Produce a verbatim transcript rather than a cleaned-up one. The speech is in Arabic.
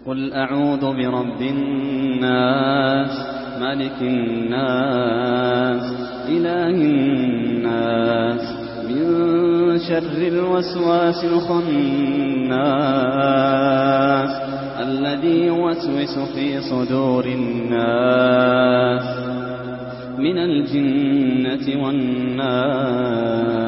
قل أعوذ برب الناس ملك الناس إله الناس من شر الوسواس الخناس الذي يوسوس في صدور الناس من الجنة والناس.